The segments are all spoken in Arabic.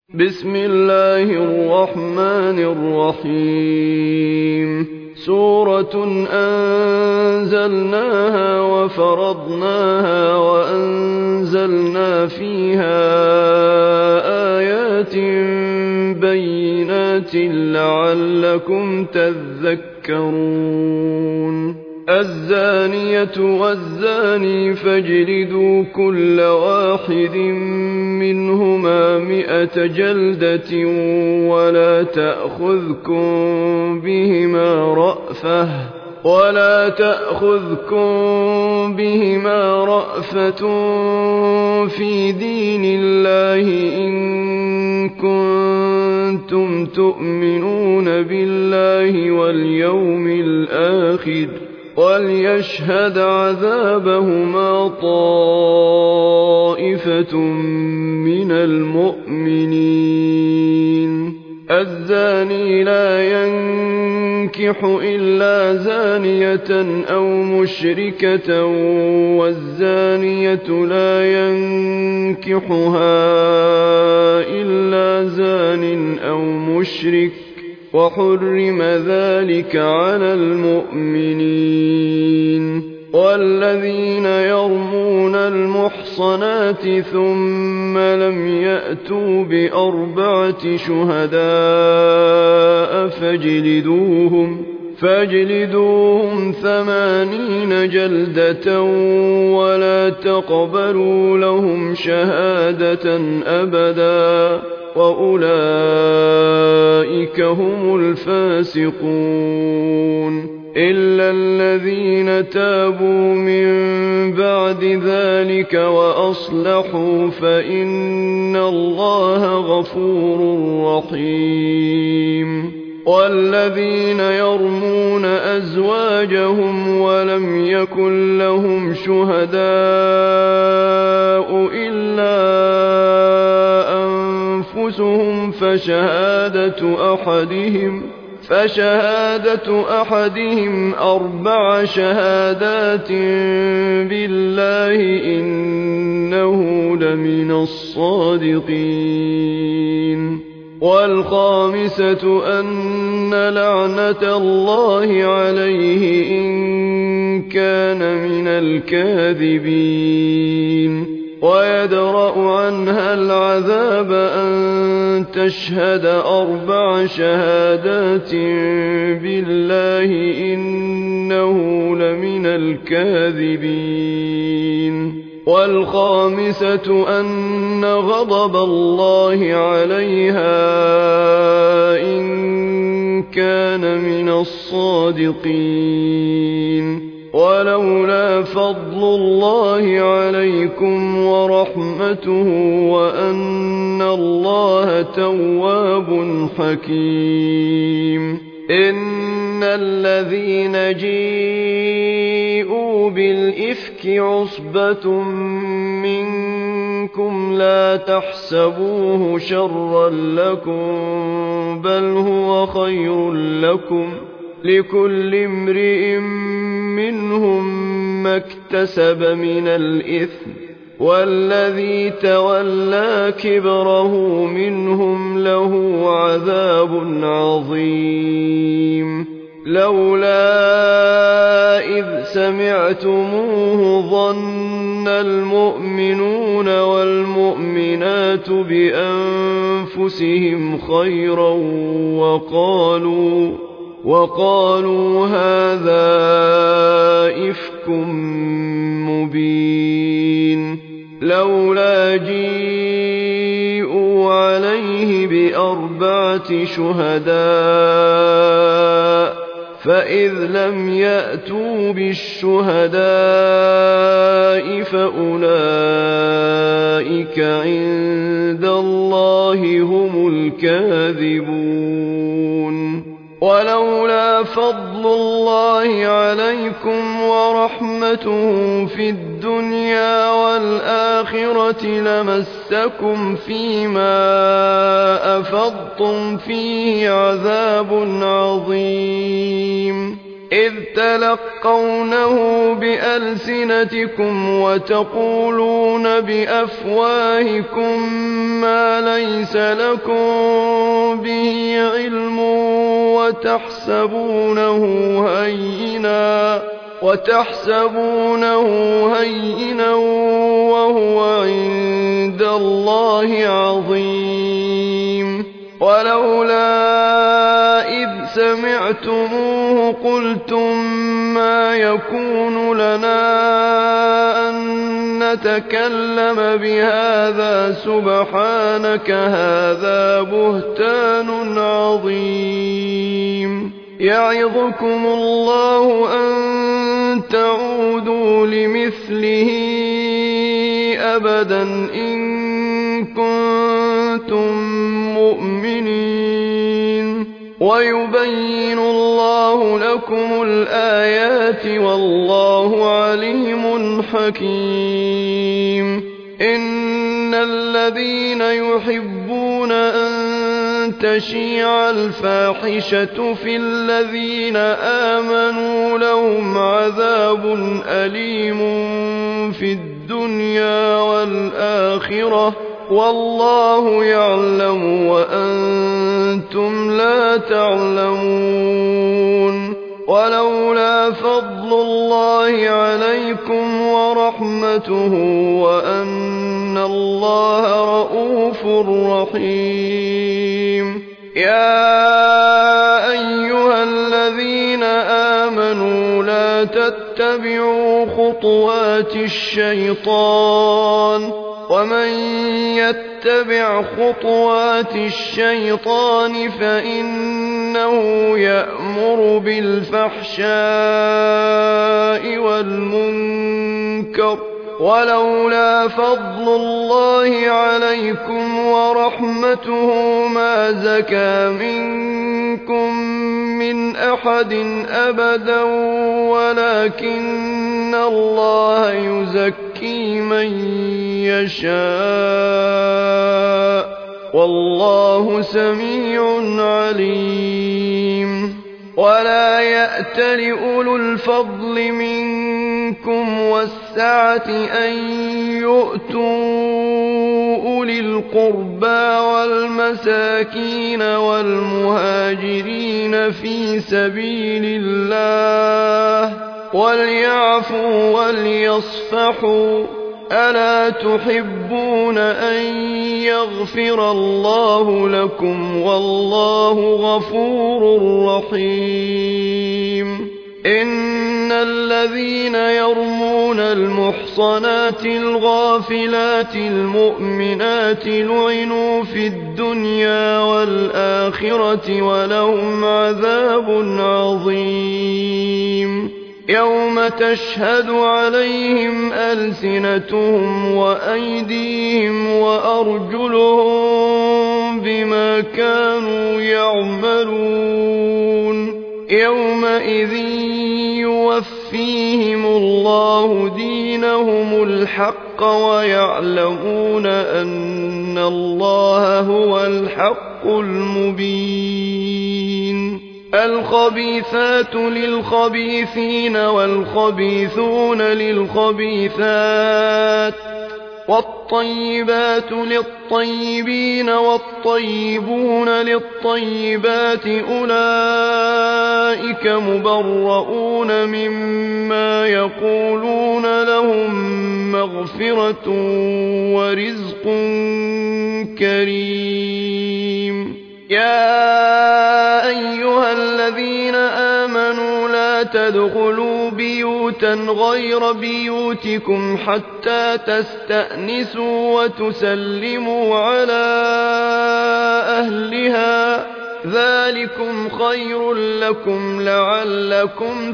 بسم الله الرحمن الرحيم سورة أنزلناها وفرضناها وأنزلنا فيها آيات بينات لعلكم تذكرون الزانية والزاني فاجلدوا كل واحد منهما 100 جلدة ولا تأخذكم بهما رأفة في دين الله إن كنتم تؤمنون بالله واليوم الآخر وليشهد عذابهما طائفة من المؤمنين الزاني لا ينكح إلا زانية أو مشركة والزانية لا ينكحها إلا زان أو مشرك وحرم ذلك على المؤمنين والذين يرمون المحصنات ثم لم يأتوا ب4 شهداء فاجلدوهم 80 جلدة ولا تقبلوا لهم شهادة أبدا وأولئك هم الفاسقون إلا الذين تابوا من بعد ذلك وأصلحوا فإن الله غفور رحيم والذين يرمون أزواجهم ولم يكن لهم شهداء إلا أنفسهم فشهادة أحدهم 4 شهادات بالله إنه لمن الصادقين والخامسة أن لعنة الله عليه إن كان من الكاذبين ويدرأ عنها العذاب أن تشهد 4 شهادات بالله إنه لمن الكاذبين والخامسة أن غضب الله عليها إن كان من الصادقين ولولا فضل الله عليكم ورحمته وأن الله تواب حكيم إن الذين جيءوا بالإفك عصبة منكم لا تحسبوه شرا لكم بل هو خير لكم لكل امرئ منهم ما اكتسب من الإثم والذي تولى كبره منهم له عذاب عظيم لولا إذ سمعتموه ظن المؤمنون والمؤمنات بأنفسهم خيرا وقالوا هذا إفك مبين لولا جيءوا عليه ب4 شهداء فإذ لم يأتوا بالشهداء فأولئك عند الله هم الكاذبون ولولا فضل الله عليكم ورحمته في الدنيا والآخرة لمسكم فيما أفضتم فيه عذاب عظيم إذ تلقونه بألسنتكم وتقولون بأفواهكم ما ليس لكم به علم وتحسبونه هينا وهو عند الله عظيم. ولولا إذ سمعتموه قلتم ما يكون لنا أن نتكلم بهذا سبحانك هذا بهتان عظيم. يعظكم الله أن تعودوا لمثله أبدا إن كنتم مؤمنين. ويبين الله لكم الآيات والله عليم حكيم. إن الذين يحبون أن تشيع الفاحشة في الذين آمنوا لهم عذاب أليم في الدنيا والآخرة والله يعلم وأنتم لا تعلمون. ولولا فضل الله عليكم ورحمته وأن الله رءوف رحيم. يا أيها الذين آمنوا لا تتبعوا خطوات الشيطان ومن يتبع خطوات الشيطان فإنه يأمر بالفحشاء والمنكر. ولولا فضل الله عليكم ورحمته ما زكى منكم من أحد أبدا ولكن الله يزكي من يشاء والله سميع عليم. ولا يأتل أولو الفضل منكم والسعة أن يؤتوا أولي القربى والمساكين والمهاجرين في سبيل الله وليعفوا وليصفحوا ألا تحبون أن يغفر الله لكم والله غفور رحيم. إن الذين يرمون المحصنات الغافلات المؤمنات لعنوا في الدنيا والآخرة ولهم عذاب عظيم. يوم تشهد عليهم ألسنتهم وأيديهم وأرجلهم بما كانوا يعملون. يومئذ يوفيهم الله دينهم الحق ويعلمون أن الله هو الحق المبين. الخبيثات للخبيثين والخبيثون للخبيثات والطيبات للطيبين والطيبون للطيبات أولئك مبرؤون مما يقولون لهم مغفرة ورزق كريم. يا أيها الذين آمنوا لا تدخلوا بيوتا غير بيوتكم حتى تستأنسوا وتسلموا على أهلها ذلكم خير لكم لعلكم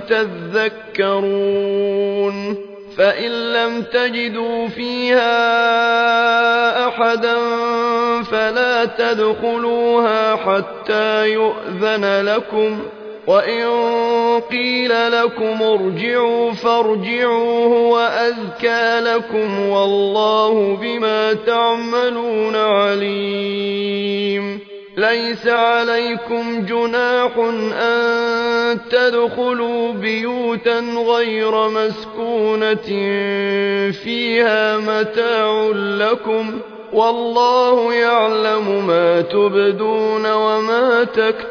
تذكرون. فإن لم تجدوا فيها أحدا فلا تدخلوها حتى يؤذن لكم وإن قيل لكم ارجعوا فارجعوا هو أزكى لكم والله بما تعملون عليم. ليس عليكم جناح أن تدخلوا بيوتا غير مسكونة فيها متاع لكم والله يعلم ما تبدون وما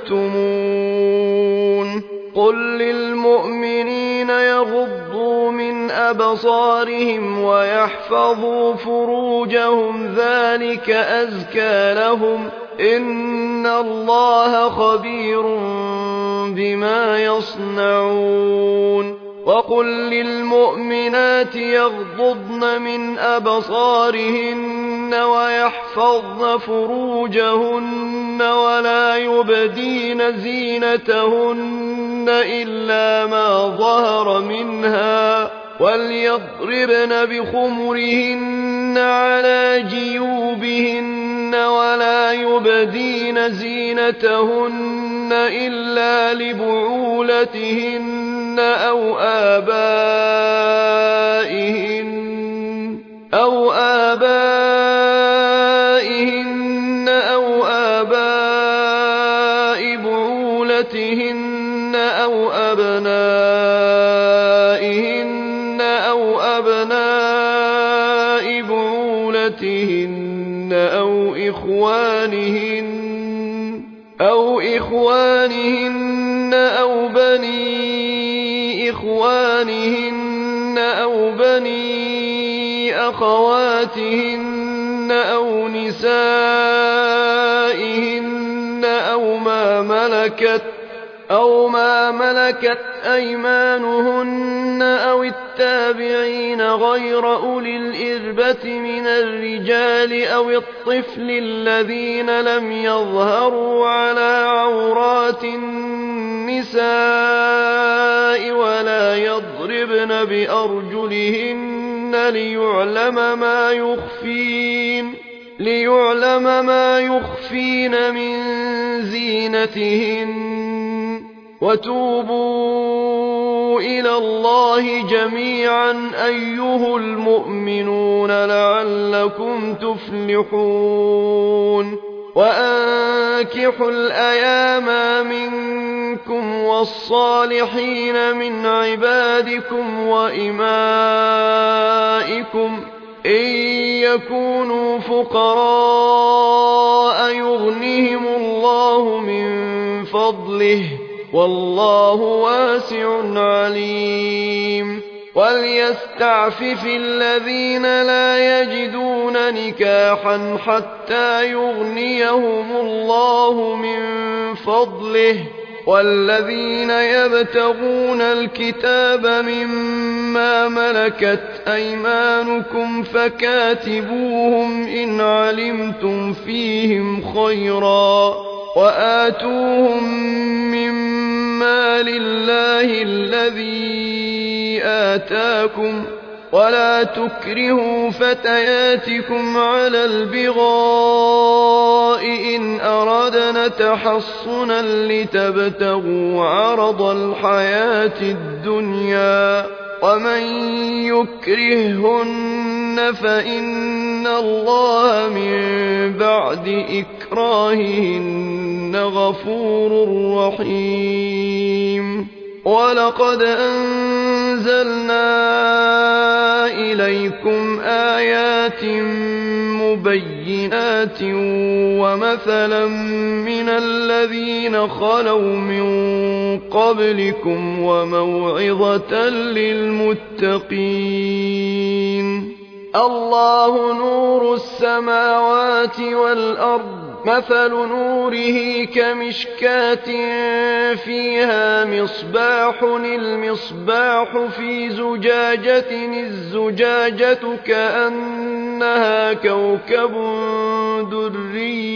تكتمون قل للمؤمنين يغضوا من أبصارهم ويحفظوا فروجهم ذلك أزكى لهم إن الله خبير بما يصنعون وقل للمؤمنات يغضضن من أبصارهن ويحفظن فروجهن ولا يبدين زينتهن إلا ما ظهر منها وليضربن بخمرهن على جيوبهن ولا يبدين زينتهن إلا لبعولتهن أو آبائهن أو آباء بعولتهن أو أبنائهن أو أبناء بعولتهن أو إخوانهن أو بني إخوانهن أو بني أخواتهن أو نسائهن أو ما ملكت أيمانهن أو التابعين غير أولي الإربة من الرجال أو الطفل الذين لم يظهروا على عورات النساء ولا يضربن بأرجلهن ليعلم ما يخفين من زينتهن وتوبوا إلى الله جميعا أيها المؤمنون لعلكم تفلحون وأنكحوا الأيام منكم والصالحين من عبادكم وإمائكم إن يكونوا فقراء يغنهم الله من فضله والله واسع عليم وليستعفف الذين لا يجدون نكاحا حتى يغنيهم الله من فضله والذين يبتغون الكتاب مما ملكت أيمانكم فكاتبوهم إن علمتم فيهم خيرا وآتوهم مما لله الذي آتاكم ولا تكرهوا فتياتكم على البغاء إن أردنا تحصنا لتبتغوا عرض الحياة الدنيا ومن يكرههن فإن الله من بعد إكراههن غفور رحيم ولقد أنزلنا إليكم آيات مبينات ومثلا من الذين خلوا من قبلكم وموعظة للمتقين الله نور السماوات والأرض مثل نوره كمشكاة فيها مصباح المصباح في زجاجة الزجاجة كأنها كوكب دري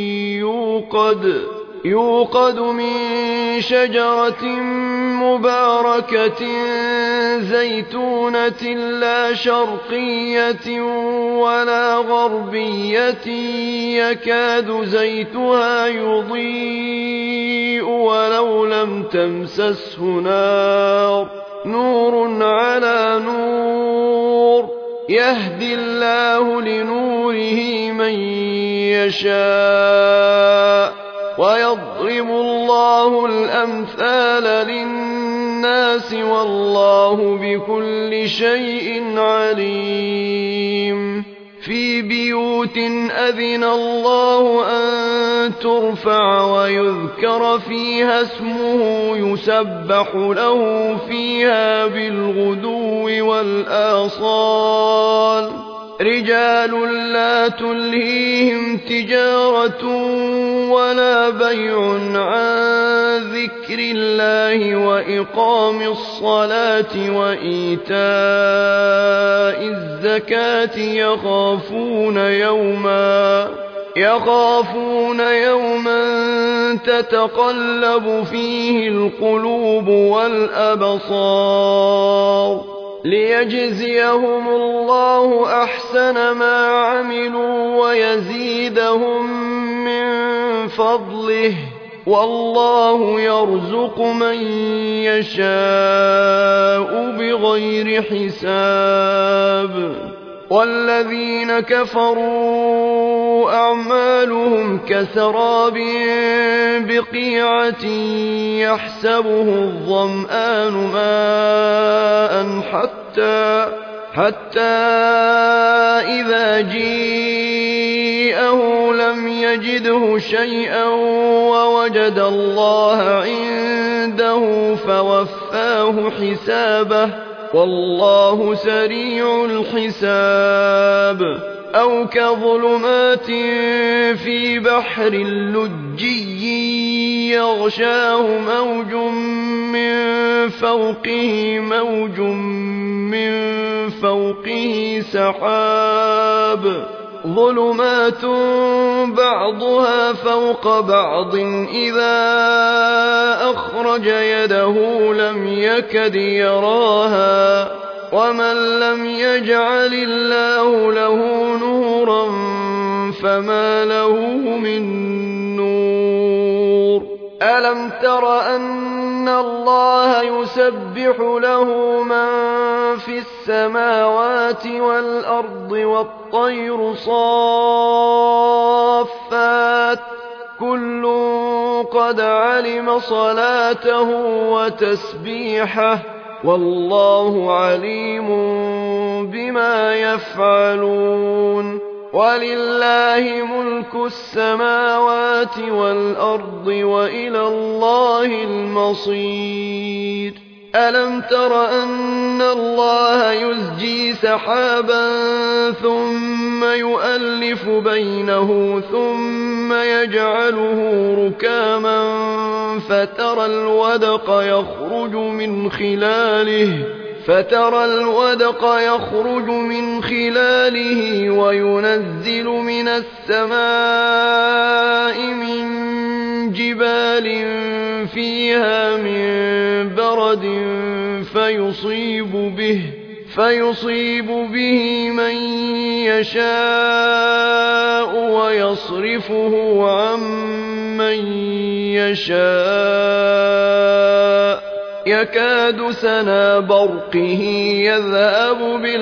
يوقد من شجرة مباركة زيتونة لا شرقية ولا غربية يكاد زيتها يضيء ولو لم تمسسه نار نور على نور يهدي الله لنوره من يشاء ويضرب الله الأمثال للناس والله بكل شيء عليم في بيوت أذن الله أن ترفع ويذكر فيها اسمه يسبح له فيها بالغدو والآصال رجال لا تلهيهم تجارة ولا بيع عن ذكر الله وإقام الصلاة وإيتاء الزكاة يخافون يوما تتقلب فيه القلوب والأبصار ليجزيهم الله أحسن ما عملوا ويزيدهم من فضله والله يرزق من يشاء بغير حساب والذين كفروا أعمالهم كسراب بقيعة يحسبه الظمآن ماء حتى إذا جيءه لم يجده شيئا ووجد الله عنده فوفاه حسابه والله سريع الحساب أو كظلمات في بحر لجي يغشاه موج من فوقه سحاب ظلمات بعضها فوق بعض إذا أخرج يده لم يكد يراها ومن لم يجعل الله له نورا فما له من نور ألم تر أن الله يسبح له من في السماوات والأرض والطير صافات كل قد علم صلاته وتسبيحه والله عليم بما يفعلون ولله ملك السماوات والأرض وإلى الله المصير ألم تر أن الله يزجي سحابا ثم يؤلف بينه ثم يجعله ركاما فترى الودق يخرج من خلاله وينزل من السماء من جبال فيها من برد فيصيب به من يشاء ويصرفه عن من يشاء يكاد سنا برقه يذهب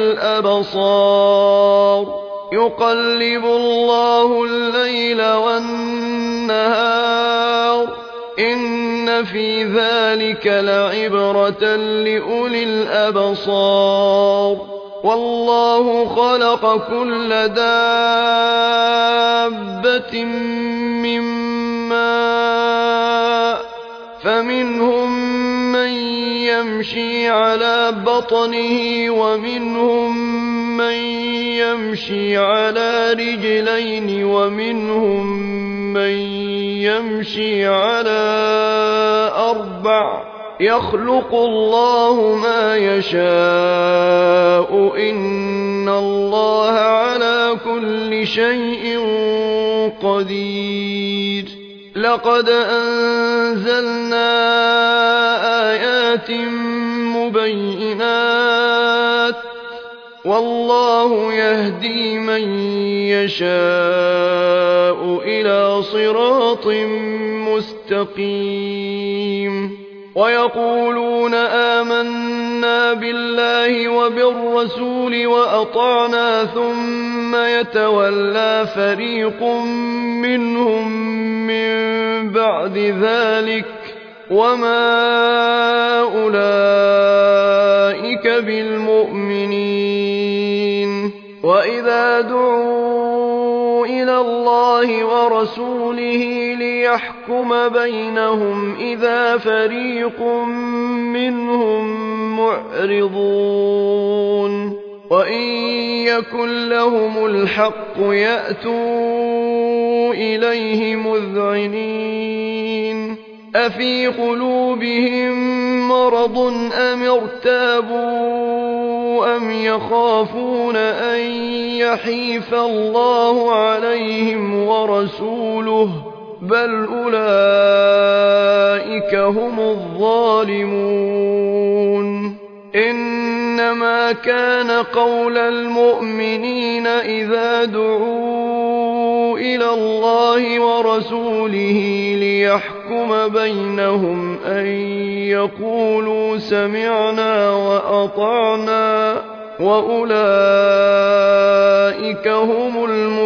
بالأبصار يقلب الله الليل والنهار إن في ذلك لعبرة لأولي الأبصار والله خلق كل دابة من ماء فمنهم من يمشي على بطنه ومنهم من يمشي على رجلين ومنهم من يمشي على أربع يخلق الله ما يشاء إن الله على كل شيء قدير لقد أنزلنا آيات مبينات والله يهدي من يشاء إلى صراط مستقيم ويقولون آمنا بالله وبالرسول وأطعنا ثم ثم يتولى فريق منهم من بعد ذلك وما أولئك بالمؤمنين. وإذا دعوا إلى الله ورسوله ليحكم بينهم إذا فريق منهم معرضون. وإن يكن لهم الحق يأتوا إليه مذعنين. أفي قلوبهم مرض أم ارتابوا أم يخافون أن يحيف الله عليهم ورسوله بل أولئك هم الظالمون. إنما كان قول المؤمنين إذا دعوا إلى الله ورسوله ليحكم بينهم أن يقولوا سمعنا وأطعنا وأولئك هم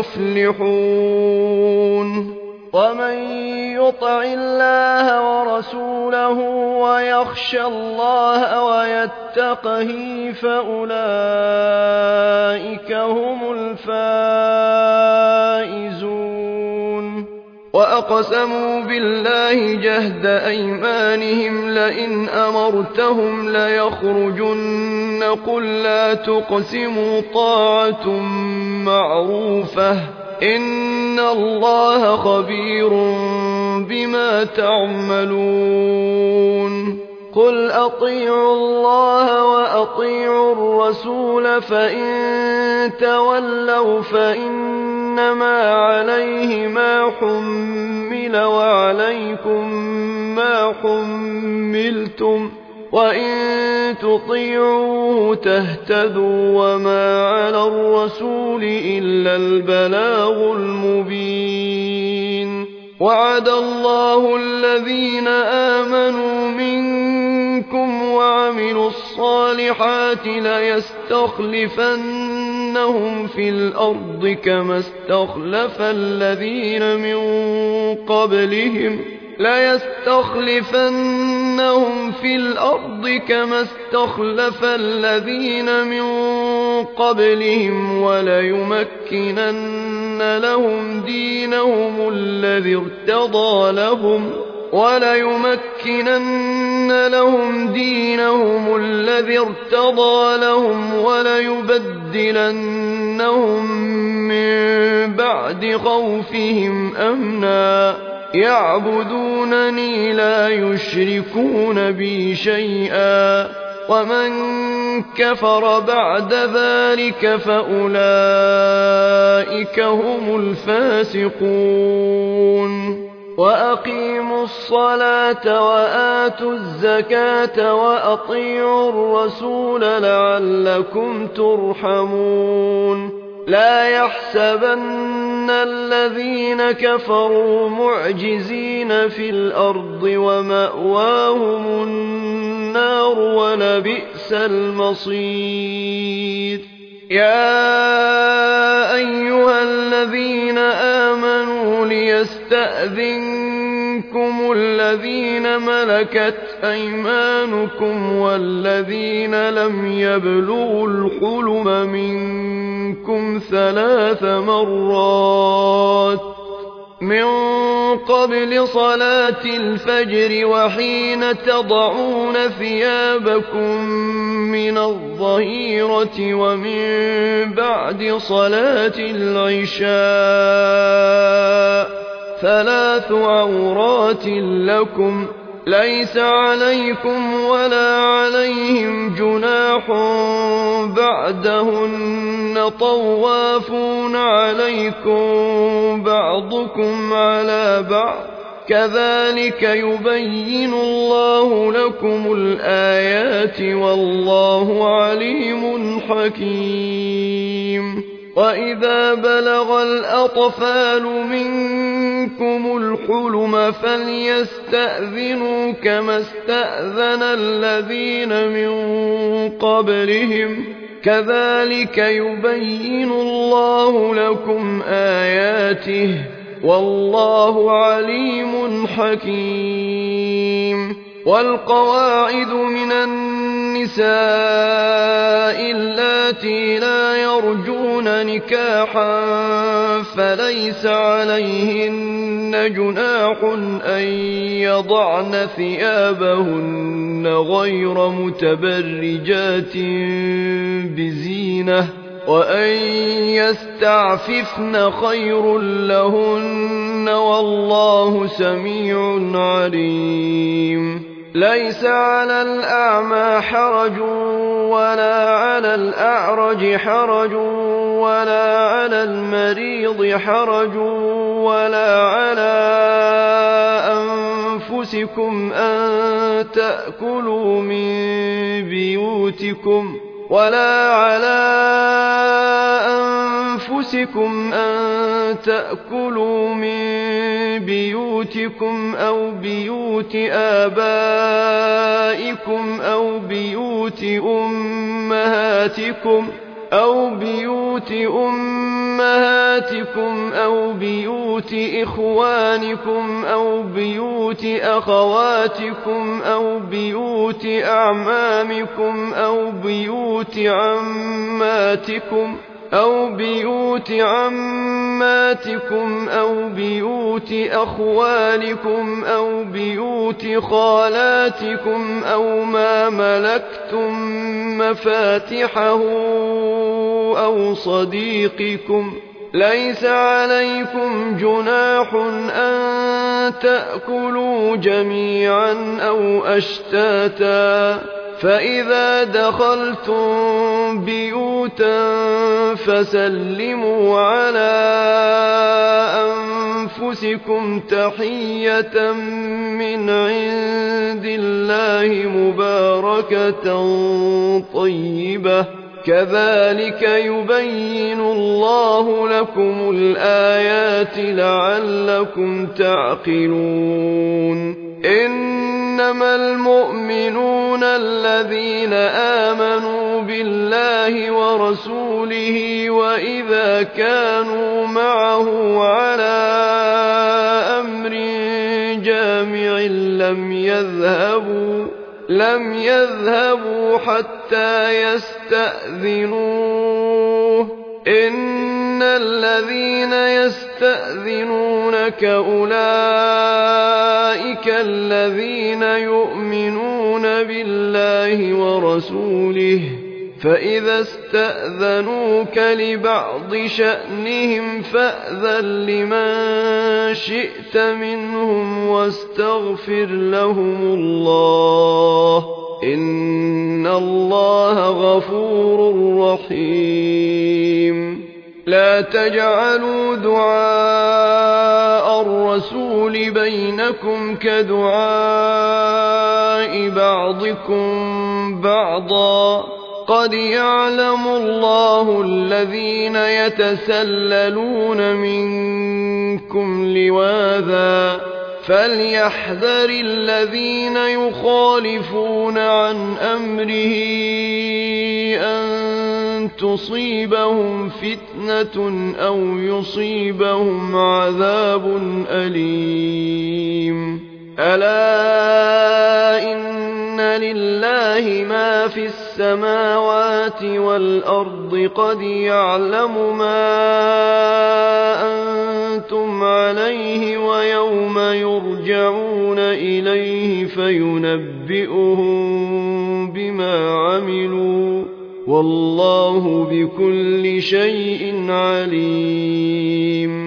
المفلحون. ومن يطع الله ورسوله ويخشى الله ويتقه فأولئك هم الفائزون. وأقسموا بالله جهد أيمانهم لئن أمرتهم ليخرجن قل لا تقسموا طاعة معروفة إن الله خبير بما تعملون. قل أطيعوا الله وأطيعوا الرسول فإن تولوا فإنما عليه ما حمل وعليكم ما حملتم وإن تطيعوه تهتدوا وما على الرسول إلا البلاغ المبين. وعد الله الذين آمنوا منكم وعملوا الصالحات ليستخلفنهم في الأرض كما استخلف الذين من قبلهم وليمكنن لهم دينهم الذي ارتضى لهم وليبدلنهم من بعد خوفهم أمنا يعبدونني لا يشركون بي شيئا ومن كفر بعد ذلك فأولئك هم الفاسقون. وأقيموا الصلاة وآتوا الزكاة وأطيعوا الرسول لعلكم ترحمون. لا يحسبن الذين كفروا معجزين في الأرض ومأواهم النار ولبئس المصير. يا أيها الذين آمنوا ليستأذنكم الذين ملكت أيمانكم والذين لم يبلغوا الحلم منكم 3 مرات من قبل صلاة الفجر وحين تضعون ثيابكم من الظهيرة ومن بعد صلاة العشاء 3 عورات لكم ليس عليكم ولا عليهم جناح بعدهن طوافون عليكم بعضكم على بعض كذلك يبين الله لكم الآيات والله عليم حكيم. وإذا بلغ الأطفال منكم الحلم فليستأذنوا كما استأذن الذين من قبلهم كذلك يبين الله لكم آياته والله عليم حكيم والقواعد من النساء اللاتي لا يرجون نكاحا فليس عليهن جناح أن يضعن ثيابهن غير متبرجات بزينة وأن يستعففن خير لهن والله سميع عليم ليس على الأعمى حرج ولا على الأعرج حرج ولا على المريض حرج ولا على أنفسكم أن تأكلوا من بيوتكم أو بيوت آبائكم أو بيوت أمهاتكم أو بيوت إخوانكم أو بيوت أخواتكم أو بيوت أعمامكم أو بيوت عماتكم أو بيوت أخوالكم أو بيوت خالاتكم أو ما ملكتم مفاتحه أو صديقكم ليس عليكم جناح أن تأكلوا جميعا أو أشتاتا فإذا دخلتم بيوتا فسلموا على أنفسكم تحية من عند الله مباركة طيبة كذلك يبين الله لكم الآيات لعلكم تعقلون إنما المؤمنون الذين آمنوا بالله ورسوله وإذا كانوا معه على أمر جامع لم يذهبوا حتى يستأذنوه إن الذين يستأذنونك أولئك الذين يؤمنون بالله ورسوله فإذا استأذنوك لبعض شأنهم فأذن لمن شئت منهم واستغفر لهم الله إن الله غفور رحيم لا تجعلوا دعاء الرسول بينكم كدعاء بعضكم بعضا قد يعلم الله الذين يتسللون منكم لواذا فليحذر الذين يخالفون عن أمره أن تصيبهم فتنة أو يصيبهم عذاب أليم ألا إن لله ما في السماوات والأرض قد يعلم ما أنتم عليه ويوم يرجعون إليه فينبئهم بما عملوا والله بكل شيء عليم